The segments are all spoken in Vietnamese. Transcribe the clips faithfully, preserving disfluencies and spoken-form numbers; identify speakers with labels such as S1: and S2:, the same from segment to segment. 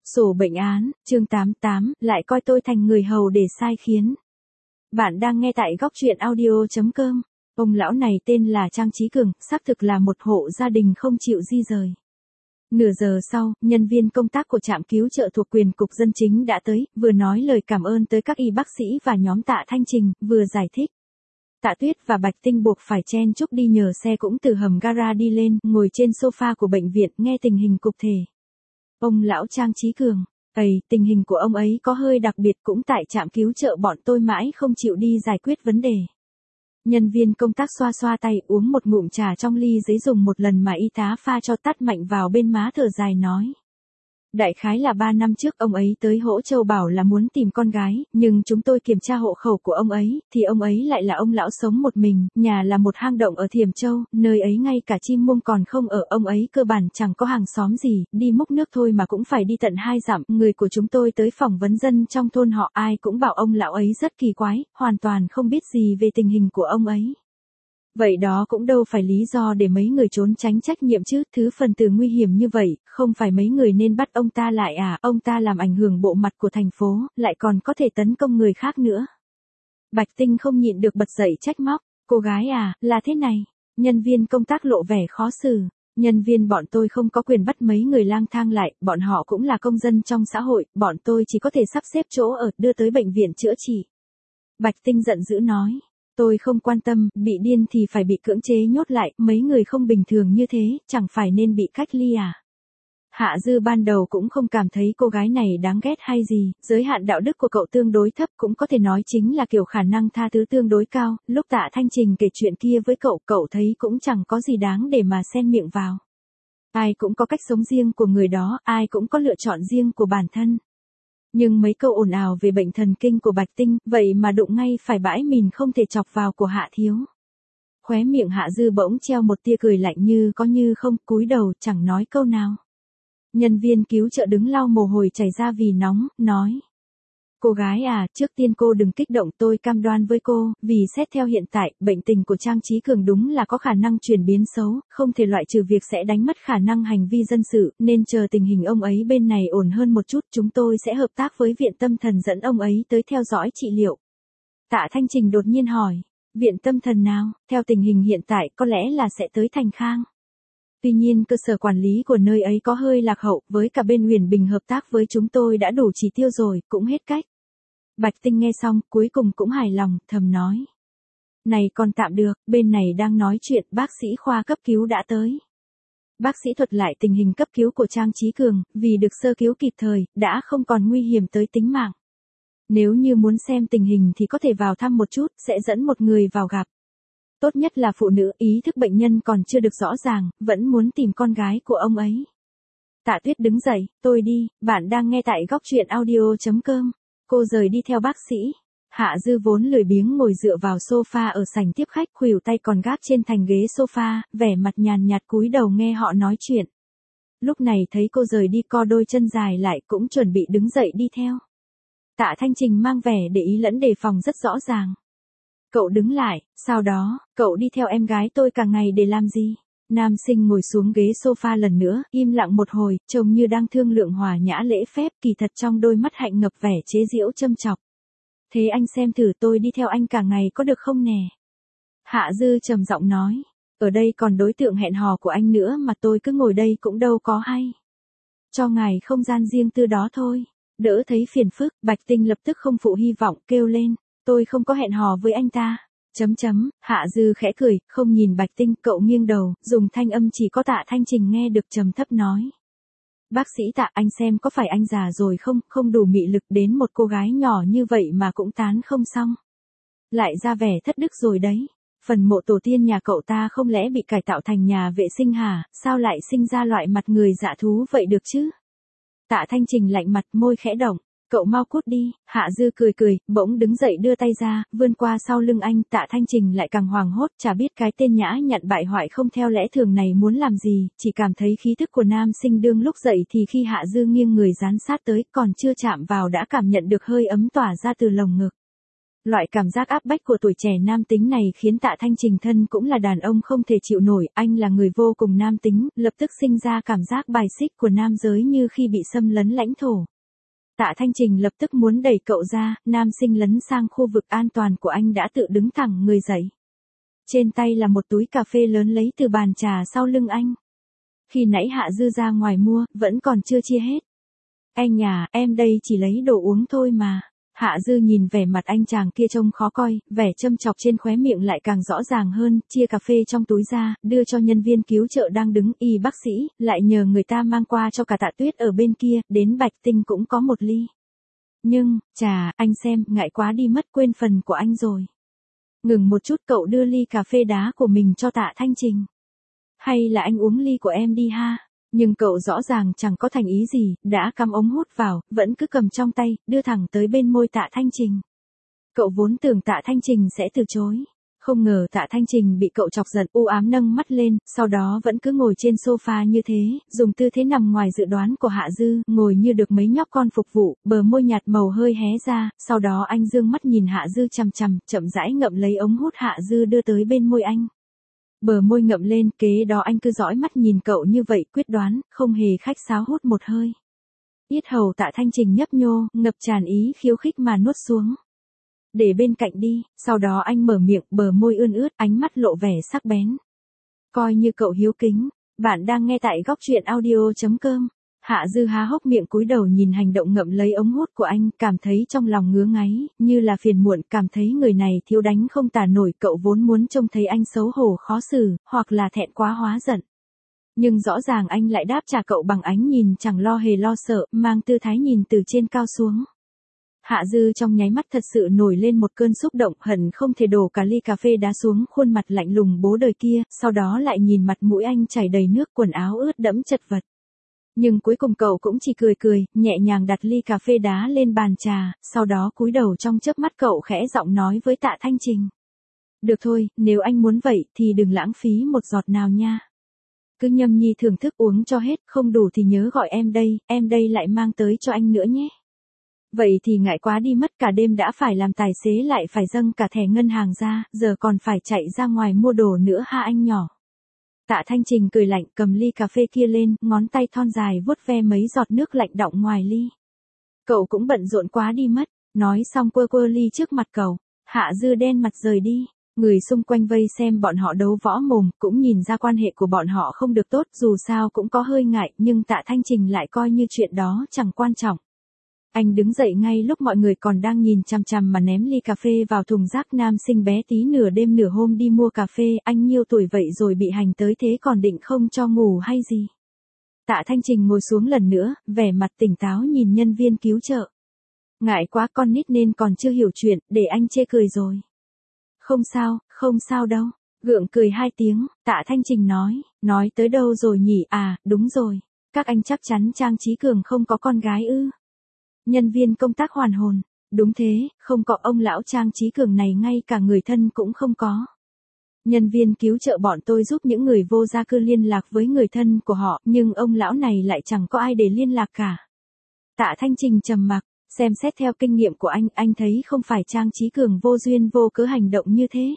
S1: Sổ bệnh án, chương tám mươi tám, lại coi tôi thành người hầu để sai khiến. Bạn đang nghe tại góc truyện audio chấm com. Ông lão này tên là Trang Chí Cường, xác thực là một hộ gia đình không chịu di rời. Nửa giờ sau, nhân viên công tác của trạm cứu trợ thuộc quyền cục dân chính đã tới, vừa nói lời cảm ơn tới các y bác sĩ và nhóm Tạ Thanh Trình, vừa giải thích. Tạ Tuyết và Bạch Tinh buộc phải chen chúc đi nhờ xe cũng từ hầm gara đi lên, ngồi trên sofa của bệnh viện, nghe tình hình cụ thể. Ông lão Trang Chí Cường, ầy, tình hình của ông ấy có hơi đặc biệt, cũng tại trạm cứu trợ bọn tôi mãi không chịu đi giải quyết vấn đề. Nhân viên công tác xoa xoa tay, uống một ngụm trà trong ly giấy dùng một lần mà y tá pha cho tắt mạnh vào bên má, thở dài nói. Đại khái là ba năm trước ông ấy tới Hỗ Châu bảo là muốn tìm con gái, nhưng chúng tôi kiểm tra hộ khẩu của ông ấy, thì ông ấy lại là ông lão sống một mình, nhà là một hang động ở Thiểm Châu, nơi ấy ngay cả chim muông còn không ở, ông ấy cơ bản chẳng có hàng xóm gì, đi múc nước thôi mà cũng phải đi tận hai dặm, người của chúng tôi tới phỏng vấn dân trong thôn họ ai cũng bảo ông lão ấy rất kỳ quái, hoàn toàn không biết gì về tình hình của ông ấy. Vậy đó cũng đâu phải lý do để mấy người trốn tránh trách nhiệm chứ, thứ phần tử nguy hiểm như vậy, không phải mấy người nên bắt ông ta lại à, ông ta làm ảnh hưởng bộ mặt của thành phố, lại còn có thể tấn công người khác nữa. Bạch Tinh không nhịn được bật dậy trách móc, cô gái à, là thế này, nhân viên công tác lộ vẻ khó xử, nhân viên bọn tôi không có quyền bắt mấy người lang thang lại, bọn họ cũng là công dân trong xã hội, bọn tôi chỉ có thể sắp xếp chỗ ở, đưa tới bệnh viện chữa trị. Bạch Tinh giận dữ nói. Tôi không quan tâm, bị điên thì phải bị cưỡng chế nhốt lại, mấy người không bình thường như thế, chẳng phải nên bị cách ly à? Hạ Dư ban đầu cũng không cảm thấy cô gái này đáng ghét hay gì, giới hạn đạo đức của cậu tương đối thấp, cũng có thể nói chính là kiểu khả năng tha thứ tương đối cao, lúc Tạ Thanh Trình kể chuyện kia với cậu, cậu thấy cũng chẳng có gì đáng để mà xen miệng vào. Ai cũng có cách sống riêng của người đó, ai cũng có lựa chọn riêng của bản thân. Nhưng mấy câu ồn ào về bệnh thần kinh của Bạch Tinh, vậy mà đụng ngay phải bãi mìn không thể chọc vào của Hạ Thiếu. Khóe miệng Hạ Dư bỗng treo một tia cười lạnh như có như không, cúi đầu chẳng nói câu nào. Nhân viên cứu trợ đứng lau mồ hôi chảy ra vì nóng, nói. Cô gái à, trước tiên cô đừng kích động, tôi cam đoan với cô, vì xét theo hiện tại, bệnh tình của Trang Chí Cường đúng là có khả năng chuyển biến xấu, không thể loại trừ việc sẽ đánh mất khả năng hành vi dân sự, nên chờ tình hình ông ấy bên này ổn hơn một chút, chúng tôi sẽ hợp tác với viện tâm thần dẫn ông ấy tới theo dõi trị liệu. Tạ Thanh Trình đột nhiên hỏi, viện tâm thần nào, theo tình hình hiện tại có lẽ là sẽ tới Thành Khang. Tuy nhiên cơ sở quản lý của nơi ấy có hơi lạc hậu, với cả bên Huyền Bình hợp tác với chúng tôi đã đủ chỉ tiêu rồi, cũng hết cách. Bạch Tinh nghe xong, cuối cùng cũng hài lòng, thầm nói. Này còn tạm được, bên này đang nói chuyện, bác sĩ khoa cấp cứu đã tới. Bác sĩ thuật lại tình hình cấp cứu của Trang Chí Cường, vì được sơ cứu kịp thời, đã không còn nguy hiểm tới tính mạng. Nếu như muốn xem tình hình thì có thể vào thăm một chút, sẽ dẫn một người vào gặp. Tốt nhất là phụ nữ, ý thức bệnh nhân còn chưa được rõ ràng, vẫn muốn tìm con gái của ông ấy. Tạ Tuyết đứng dậy, tôi đi, bạn đang nghe tại góc truyện audio chấm com. Cô rời đi theo bác sĩ. Hạ Dư vốn lười biếng ngồi dựa vào sofa ở sảnh tiếp khách, khuỷu tay còn gác trên thành ghế sofa, vẻ mặt nhàn nhạt cúi đầu nghe họ nói chuyện. Lúc này thấy cô rời đi, co đôi chân dài lại, cũng chuẩn bị đứng dậy đi theo. Tạ Thanh Trình mang vẻ để ý lẫn đề phòng rất rõ ràng. Cậu đứng lại, sau đó, cậu đi theo em gái tôi cả ngày để làm gì? Nam sinh ngồi xuống ghế sofa lần nữa, im lặng một hồi, trông như đang thương lượng hòa nhã lễ phép, kỳ thật trong đôi mắt hạnh ngập vẻ chế giễu châm chọc. Thế anh xem thử tôi đi theo anh cả ngày có được không nè? Hạ Dư trầm giọng nói, ở đây còn đối tượng hẹn hò của anh nữa mà tôi cứ ngồi đây cũng đâu có hay. Cho ngài không gian riêng tư đó thôi, đỡ thấy phiền phức. Bạch Tinh lập tức không phụ hy vọng, kêu lên, tôi không có hẹn hò với anh ta. Chấm chấm, Hạ Dư khẽ cười, không nhìn Bạch Tinh, cậu nghiêng đầu, dùng thanh âm chỉ có Tạ Thanh Trình nghe được, trầm thấp nói. Bác sĩ Tạ, anh xem có phải anh già rồi không, không đủ mị lực, đến một cô gái nhỏ như vậy mà cũng tán không xong. Lại ra vẻ thất đức rồi đấy. Phần mộ tổ tiên nhà cậu ta không lẽ bị cải tạo thành nhà vệ sinh hả, sao lại sinh ra loại mặt người dạ thú vậy được chứ? Tạ Thanh Trình lạnh mặt, môi khẽ động. Cậu mau cút đi. Hạ Dư cười cười, bỗng đứng dậy đưa tay ra, vươn qua sau lưng anh. Tạ Thanh Trình lại càng hoảng hốt, chả biết cái tên nhã nhặn bại hoại không theo lẽ thường này muốn làm gì, chỉ cảm thấy khí thức của nam sinh đương lúc dậy thì khi Hạ Dư nghiêng người dán sát tới, còn chưa chạm vào đã cảm nhận được hơi ấm tỏa ra từ lồng ngực. Loại cảm giác áp bách của tuổi trẻ nam tính này khiến Tạ Thanh Trình thân cũng là đàn ông không thể chịu nổi, anh là người vô cùng nam tính, lập tức sinh ra cảm giác bài xích của nam giới như khi bị xâm lấn lãnh thổ. Tạ Thanh Trình lập tức muốn đẩy cậu ra, nam sinh lấn sang khu vực an toàn của anh đã tự đứng thẳng người dậy. Trên tay là một túi cà phê lớn lấy từ bàn trà sau lưng anh. Khi nãy Hạ Dư ra ngoài mua, vẫn còn chưa chia hết. Anh à, em đây chỉ lấy đồ uống thôi mà. Hạ Dư nhìn vẻ mặt anh chàng kia trông khó coi, vẻ châm chọc trên khóe miệng lại càng rõ ràng hơn, chia cà phê trong túi ra, đưa cho nhân viên cứu trợ đang đứng y bác sĩ, lại nhờ người ta mang qua cho cả Tạ Tuyết ở bên kia, đến Bạch Tinh cũng có một ly. Nhưng, chà, anh xem, ngại quá đi mất quên phần của anh rồi. Ngừng một chút cậu đưa ly cà phê đá của mình cho Tạ Thanh Trình. Hay là anh uống ly của em đi ha? Nhưng cậu rõ ràng chẳng có thành ý gì, đã cắm ống hút vào, vẫn cứ cầm trong tay, đưa thẳng tới bên môi Tạ Thanh Trình. Cậu vốn tưởng Tạ Thanh Trình sẽ từ chối. Không ngờ Tạ Thanh Trình bị cậu chọc giận, u ám nâng mắt lên, sau đó vẫn cứ ngồi trên sofa như thế, dùng tư thế nằm ngoài dự đoán của Hạ Dư, ngồi như được mấy nhóc con phục vụ, bờ môi nhạt màu hơi hé ra, sau đó anh dương mắt nhìn Hạ Dư chằm chằm, chậm rãi ngậm lấy ống hút Hạ Dư đưa tới bên môi anh. Bờ môi ngậm lên, kế đó anh cứ dõi mắt nhìn cậu như vậy, quyết đoán, không hề khách sáo hút một hơi. Yết hầu Tạ Thanh Trình nhấp nhô, ngập tràn ý khiêu khích mà nuốt xuống. Để bên cạnh đi, sau đó anh mở miệng, bờ môi ươn ướt, ánh mắt lộ vẻ sắc bén. Coi như cậu hiếu kính, bạn đang nghe tại góc truyện audio chấm com. Hạ Dư há hốc miệng cúi đầu nhìn hành động ngậm lấy ống hút của anh, cảm thấy trong lòng ngứa ngáy, như là phiền muộn, cảm thấy người này thiếu đánh không tả nổi, cậu vốn muốn trông thấy anh xấu hổ khó xử, hoặc là thẹn quá hóa giận. Nhưng rõ ràng anh lại đáp trả cậu bằng ánh nhìn chẳng lo hề lo sợ, mang tư thái nhìn từ trên cao xuống. Hạ Dư trong nháy mắt thật sự nổi lên một cơn xúc động, hận không thể đổ cả ly cà phê đá xuống khuôn mặt lạnh lùng bố đời kia, sau đó lại nhìn mặt mũi anh chảy đầy nước, quần áo ướt đẫm chật vật. Nhưng cuối cùng cậu cũng chỉ cười cười, nhẹ nhàng đặt ly cà phê đá lên bàn trà, sau đó cúi đầu trong chớp mắt cậu khẽ giọng nói với Tạ Thanh Trình. Được thôi, nếu anh muốn vậy thì đừng lãng phí một giọt nào nha. Cứ nhâm nhi thưởng thức uống cho hết, không đủ thì nhớ gọi em đây, em đây lại mang tới cho anh nữa nhé. Vậy thì ngại quá đi mất, cả đêm đã phải làm tài xế lại phải dâng cả thẻ ngân hàng ra, giờ còn phải chạy ra ngoài mua đồ nữa ha anh nhỏ. Tạ Thanh Trình cười lạnh, cầm ly cà phê kia lên, ngón tay thon dài vuốt ve mấy giọt nước lạnh đọng ngoài ly. Cậu cũng bận rộn quá đi mất, nói xong quơ quơ ly trước mặt cậu. Hạ Dư đen mặt rời đi. Người xung quanh vây xem bọn họ đấu võ mồm, cũng nhìn ra quan hệ của bọn họ không được tốt, dù sao cũng có hơi ngại, nhưng Tạ Thanh Trình lại coi như chuyện đó chẳng quan trọng. Anh đứng dậy ngay lúc mọi người còn đang nhìn chằm chằm mà ném ly cà phê vào thùng rác. Nam sinh bé tí nửa đêm nửa hôm đi mua cà phê, anh nhiêu tuổi vậy rồi bị hành tới thế còn định không cho ngủ hay gì. Tạ Thanh Trình ngồi xuống lần nữa, vẻ mặt tỉnh táo nhìn nhân viên cứu trợ. Ngại quá, con nít nên còn chưa hiểu chuyện, để anh chê cười rồi. Không sao, không sao đâu. Gượng cười hai tiếng, Tạ Thanh Trình nói, nói tới đâu rồi nhỉ? À, đúng rồi. Các anh chắc chắn Trang Chí Cường không có con gái ư? Nhân viên công tác hoàn hồn. Đúng thế, không có, ông lão Trang Chí Cường này ngay cả người thân cũng không có. Nhân viên cứu trợ bọn tôi giúp những người vô gia cư liên lạc với người thân của họ, nhưng ông lão này lại chẳng có ai để liên lạc cả. Tạ Thanh Trình trầm mặc, xem xét theo kinh nghiệm của anh, anh thấy không phải Trang Chí Cường vô duyên vô cớ hành động như thế.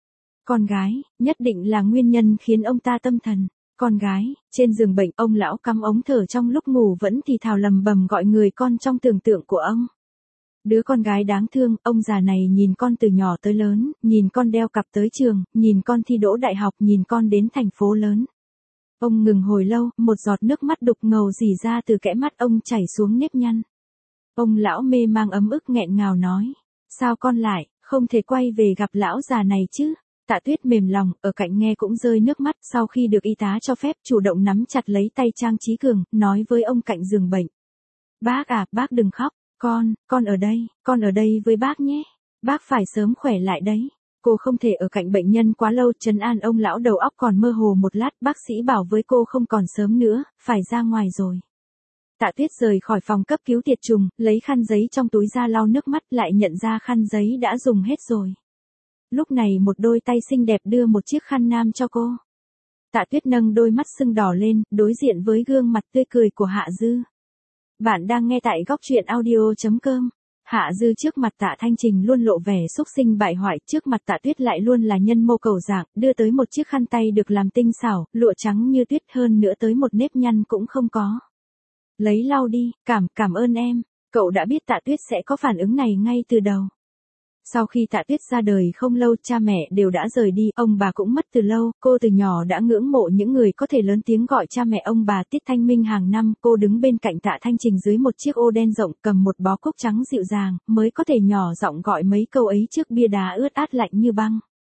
S1: Con gái, nhất định là nguyên nhân khiến ông ta tâm thần. Con gái, trên giường bệnh, ông lão cắm ống thở trong lúc ngủ vẫn thì thào lầm bầm gọi người con trong tưởng tượng của ông. Đứa con gái đáng thương, ông già này nhìn con từ nhỏ tới lớn, nhìn con đeo cặp tới trường, nhìn con thi đỗ đại học, nhìn con đến thành phố lớn. Ông ngừng hồi lâu, một giọt nước mắt đục ngầu rỉ ra từ kẽ mắt ông chảy xuống nếp nhăn. Ông lão mê mang ấm ức nghẹn ngào nói, sao con lại, không thể quay về gặp lão già này chứ? Tạ Tuyết mềm lòng, ở cạnh nghe cũng rơi nước mắt, sau khi được y tá cho phép chủ động nắm chặt lấy tay Trang Chí Cường, nói với ông cạnh giường bệnh. Bác à, bác đừng khóc, con, con ở đây, con ở đây với bác nhé. Bác phải sớm khỏe lại đấy. Cô không thể ở cạnh bệnh nhân quá lâu, trấn an ông lão đầu óc còn mơ hồ một lát, bác sĩ bảo với cô không còn sớm nữa, phải ra ngoài rồi. Tạ Tuyết rời khỏi phòng cấp cứu tiệt trùng, lấy khăn giấy trong túi ra lau nước mắt, lại nhận ra khăn giấy đã dùng hết rồi. Lúc này một đôi tay xinh đẹp đưa một chiếc khăn nam cho cô. Tạ Tuyết nâng đôi mắt sưng đỏ lên, đối diện với gương mặt tươi cười của Hạ Dư. Bạn đang nghe tại góc truyện audio chấm com. Hạ Dư trước mặt Tạ Thanh Trình luôn lộ vẻ xúc sinh bại hoại, trước mặt Tạ Tuyết lại luôn là nhân mô cầu dạng, đưa tới một chiếc khăn tay được làm tinh xảo, lụa trắng như tuyết, hơn nữa tới một nếp nhăn cũng không có. Lấy lau đi, cảm, cảm ơn em. Cậu đã biết Tạ Tuyết sẽ có phản ứng này ngay từ đầu. Sau khi Tạ Tuyết ra đời không lâu, cha mẹ đều đã rời đi, ông bà cũng mất từ lâu, cô từ nhỏ đã ngưỡng mộ những người có thể lớn tiếng gọi cha mẹ ông bà. Tiết Thanh Minh hàng năm, cô đứng bên cạnh Tạ Thanh Trình dưới một chiếc ô đen rộng, cầm một bó cúc trắng dịu dàng, mới có thể nhỏ giọng gọi mấy câu ấy trước bia đá ướt át lạnh như băng.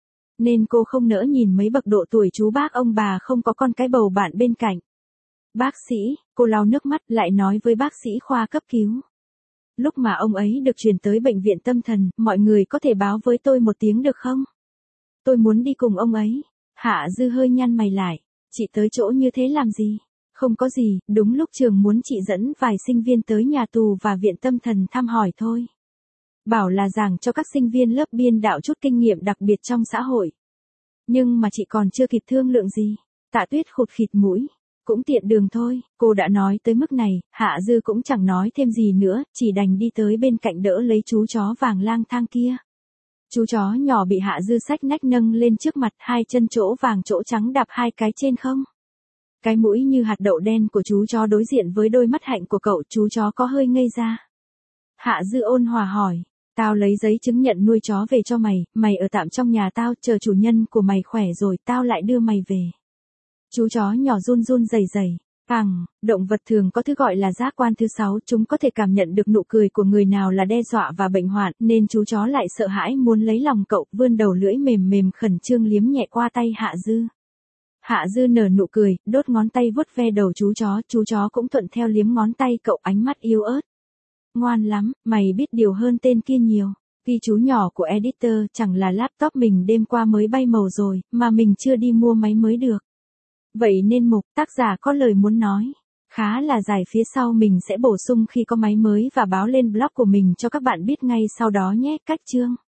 S1: Nên cô không nỡ nhìn mấy bậc độ tuổi chú bác ông bà không có con cái bầu bạn bên cạnh. Bác sĩ, cô lau nước mắt lại nói với bác sĩ khoa cấp cứu. Lúc mà ông ấy được chuyển tới bệnh viện tâm thần, mọi người có thể báo với tôi một tiếng được không? Tôi muốn đi cùng ông ấy. Hạ Dư hơi nhăn mày lại. Chị tới chỗ như thế làm gì? Không có gì, đúng lúc trường muốn chị dẫn vài sinh viên tới nhà tù và viện tâm thần thăm hỏi thôi. Bảo là giảng cho các sinh viên lớp biên đạo chút kinh nghiệm đặc biệt trong xã hội. Nhưng mà chị còn chưa kịp thương lượng gì. Tạ Tuyết khụt khịt mũi. Cũng tiện đường thôi, cô đã nói tới mức này, Hạ Dư cũng chẳng nói thêm gì nữa, chỉ đành đi tới bên cạnh đỡ lấy chú chó vàng lang thang kia. Chú chó nhỏ bị Hạ Dư xách nách nâng lên trước mặt, hai chân chỗ vàng chỗ trắng đạp hai cái trên không. Cái mũi như hạt đậu đen của chú chó đối diện với đôi mắt hạnh của cậu, chú chó có hơi ngây ra. Hạ Dư ôn hòa hỏi, tao lấy giấy chứng nhận nuôi chó về cho mày, mày ở tạm trong nhà tao, chờ chủ nhân của mày khỏe rồi tao lại đưa mày về. Chú chó nhỏ run run rẩy rẩy. Phằng, động vật thường có thứ gọi là giác quan thứ sáu, chúng có thể cảm nhận được nụ cười của người nào là đe dọa và bệnh hoạn, nên chú chó lại sợ hãi muốn lấy lòng cậu, vươn đầu lưỡi mềm mềm khẩn trương liếm nhẹ qua tay Hạ Dư. Hạ Dư nở nụ cười, đốt ngón tay vuốt ve đầu chú chó, chú chó cũng thuận theo liếm ngón tay cậu, ánh mắt yếu ớt. Ngoan lắm, mày biết điều hơn tên kia nhiều. Ghi chú nhỏ của editor, chẳng là laptop mình đêm qua mới bay màu rồi, mà mình chưa đi mua máy mới được. Vậy nên mục tác giả có lời muốn nói. Khá là dài, phía sau mình sẽ bổ sung khi có máy mới và báo lên blog của mình cho các bạn biết ngay sau đó nhé. Cách chương.